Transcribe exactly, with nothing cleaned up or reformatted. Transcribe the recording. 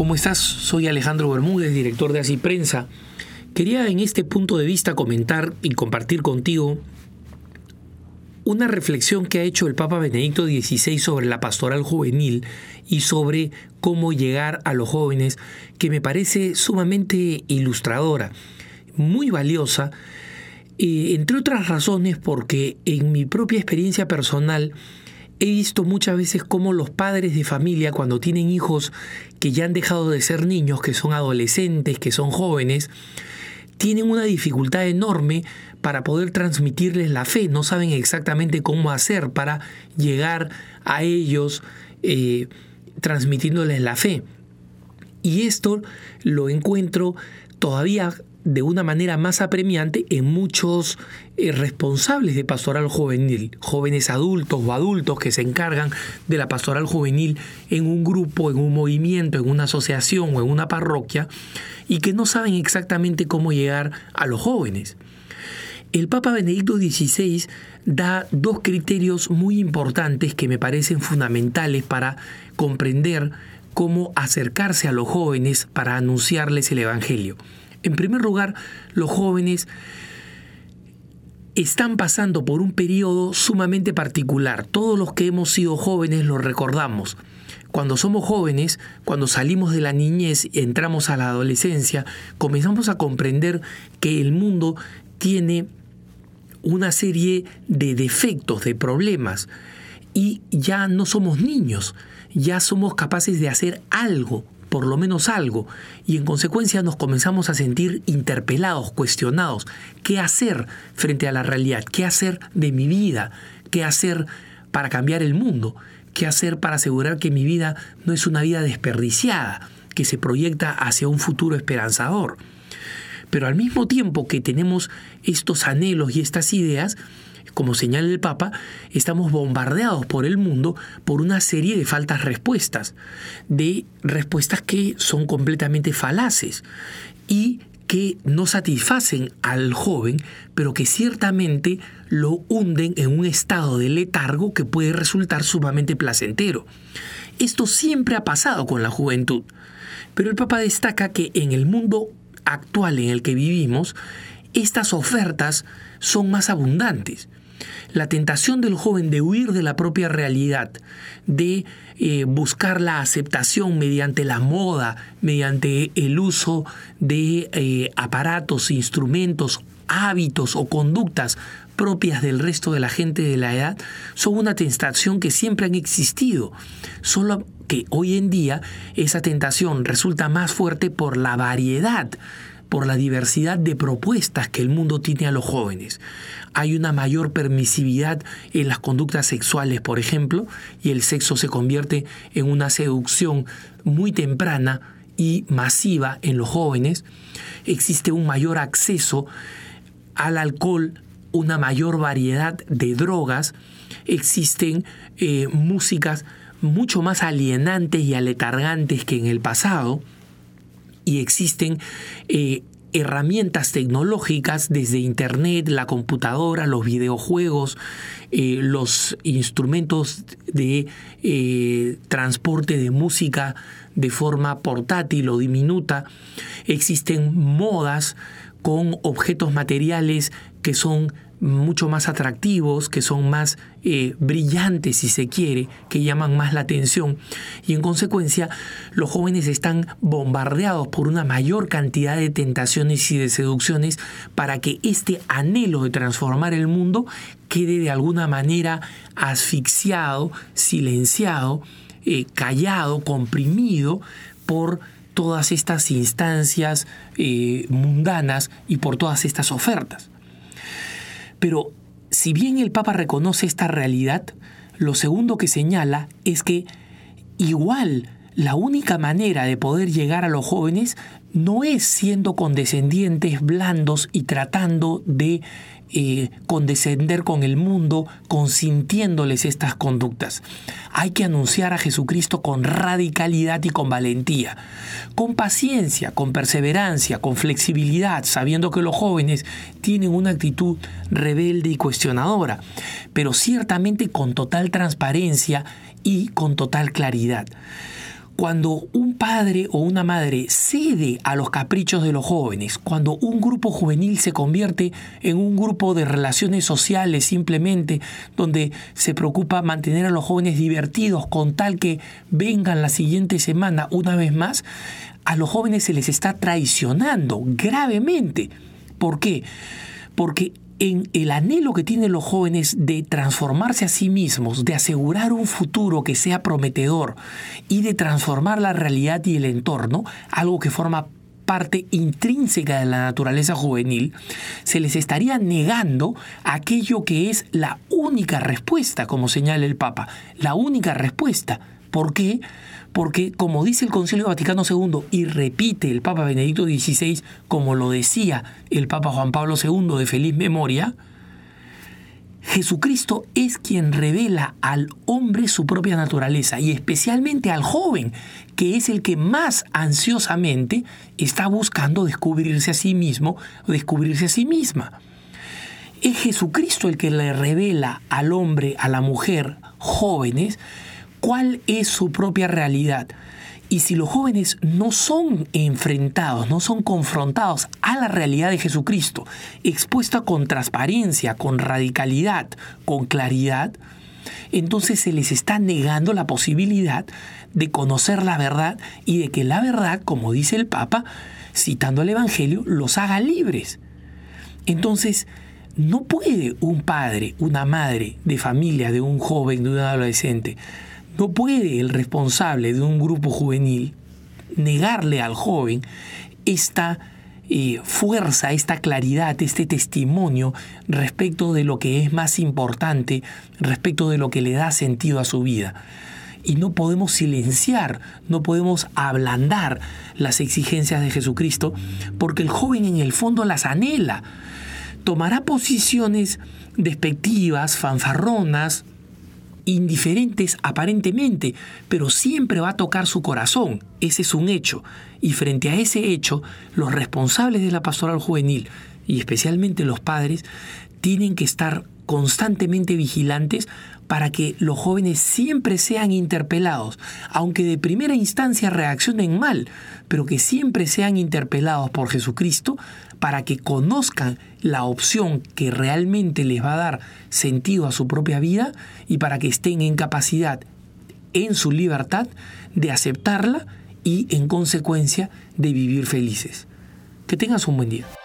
¿Cómo estás? Soy Alejandro Bermúdez, director de Así Prensa. Quería en este punto de vista comentar y compartir contigo una reflexión que ha hecho el Papa Benedicto dieciséis sobre la pastoral juvenil y sobre cómo llegar a los jóvenes, que me parece sumamente ilustradora, muy valiosa, eh, entre otras razones porque en mi propia experiencia personal he visto muchas veces cómo los padres de familia, cuando tienen hijos que ya han dejado de ser niños, que son adolescentes, que son jóvenes, tienen una dificultad enorme para poder transmitirles la fe. No saben exactamente cómo hacer para llegar a ellos eh, transmitiéndoles la fe. Y esto lo encuentro todavía de una manera más apremiante en muchos eh, responsables de pastoral juvenil, jóvenes adultos o adultos que se encargan de la pastoral juvenil en un grupo, en un movimiento, en una asociación o en una parroquia, y que no saben exactamente cómo llegar a los jóvenes. El Papa Benedicto dieciséis da dos criterios muy importantes que me parecen fundamentales para comprender cómo acercarse a los jóvenes para anunciarles el Evangelio. En primer lugar, los jóvenes están pasando por un periodo sumamente particular. Todos los que hemos sido jóvenes lo recordamos. Cuando somos jóvenes, cuando salimos de la niñez y entramos a la adolescencia, comenzamos a comprender que el mundo tiene una serie de defectos, de problemas, y ya no somos niños, ya somos capaces de hacer algo, por lo menos algo, y en consecuencia nos comenzamos a sentir interpelados, cuestionados. ¿Qué hacer frente a la realidad? ¿Qué hacer de mi vida? ¿Qué hacer para cambiar el mundo? ¿Qué hacer para asegurar que mi vida no es una vida desperdiciada, que se proyecta hacia un futuro esperanzador? Pero al mismo tiempo que tenemos estos anhelos y estas ideas, como señala el Papa, estamos bombardeados por el mundo por una serie de faltas respuestas, de respuestas que son completamente falaces y que no satisfacen al joven, pero que ciertamente lo hunden en un estado de letargo que puede resultar sumamente placentero. Esto siempre ha pasado con la juventud, pero el Papa destaca que en el mundo actual en el que vivimos, estas ofertas son más abundantes. La tentación del joven de huir de la propia realidad, de eh, buscar la aceptación mediante la moda, mediante el uso de eh, aparatos, instrumentos, hábitos o conductas propias del resto de la gente de la edad, son una tentación que siempre han existido, solo que hoy en día esa tentación resulta más fuerte por la variedad, por la diversidad de propuestas que el mundo tiene a los jóvenes. Hay una mayor permisividad en las conductas sexuales, por ejemplo, y el sexo se convierte en una seducción muy temprana y masiva en los jóvenes. Existe un mayor acceso al alcohol, una mayor variedad de drogas, existen eh, músicas mucho más alienantes y aletargantes que en el pasado, y existen eh, herramientas tecnológicas desde internet, la computadora, los videojuegos, eh, los instrumentos de eh, transporte de música de forma portátil o diminuta. Existen modas con objetos materiales que son mucho más atractivos, que son más eh, brillantes, si se quiere, que llaman más la atención. Y en consecuencia, los jóvenes están bombardeados por una mayor cantidad de tentaciones y de seducciones para que este anhelo de transformar el mundo quede de alguna manera asfixiado, silenciado, eh, callado, comprimido por todas estas instancias eh, mundanas y por todas estas ofertas. Pero si bien el Papa reconoce esta realidad, lo segundo que señala es que igual la única manera de poder llegar a los jóvenes no es siendo condescendientes, blandos y tratando de eh, condescender con el mundo, consintiéndoles estas conductas. Hay que anunciar a Jesucristo con radicalidad y con valentía, con paciencia, con perseverancia, con flexibilidad, sabiendo que los jóvenes tienen una actitud rebelde y cuestionadora, pero ciertamente con total transparencia y con total claridad. Cuando un padre o una madre cede a los caprichos de los jóvenes, cuando un grupo juvenil se convierte en un grupo de relaciones sociales simplemente, donde se preocupa mantener a los jóvenes divertidos con tal que vengan la siguiente semana una vez más, a los jóvenes se les está traicionando gravemente. ¿Por qué? Porque en el anhelo que tienen los jóvenes de transformarse a sí mismos, de asegurar un futuro que sea prometedor y de transformar la realidad y el entorno, algo que forma parte intrínseca de la naturaleza juvenil, se les estaría negando aquello que es la única respuesta, como señala el Papa, la única respuesta. ¿Por qué? Porque, como dice el Concilio Vaticano segundo y repite el Papa Benedicto dieciséis, como lo decía el Papa Juan Pablo segundo de feliz memoria, Jesucristo es quien revela al hombre su propia naturaleza y especialmente al joven, que es el que más ansiosamente está buscando descubrirse a sí mismo o descubrirse a sí misma. Es Jesucristo el que le revela al hombre, a la mujer, jóvenes, cuál es su propia realidad. Y si los jóvenes no son enfrentados, no son confrontados a la realidad de Jesucristo, expuesta con transparencia, con radicalidad, con claridad, entonces se les está negando la posibilidad de conocer la verdad y de que la verdad, como dice el Papa, citando el Evangelio, los haga libres. Entonces, no puede un padre, una madre de familia, de un joven, de un adolescente, no puede el responsable de un grupo juvenil negarle al joven esta eh, fuerza, esta claridad, este testimonio respecto de lo que es más importante, respecto de lo que le da sentido a su vida. Y no podemos silenciar, no podemos ablandar las exigencias de Jesucristo, porque el joven en el fondo las anhela. Tomará posiciones despectivas, fanfarronas, indiferentes aparentemente, pero siempre va a tocar su corazón. Ese es un hecho. Y frente a ese hecho, los responsables de la pastoral juvenil, y especialmente los padres, tienen que estar constantemente vigilantes para que los jóvenes siempre sean interpelados, aunque de primera instancia reaccionen mal, pero que siempre sean interpelados por Jesucristo para que conozcan la opción que realmente les va a dar sentido a su propia vida y para que estén en capacidad, en su libertad, de aceptarla y, en consecuencia, de vivir felices. Que tengas un buen día.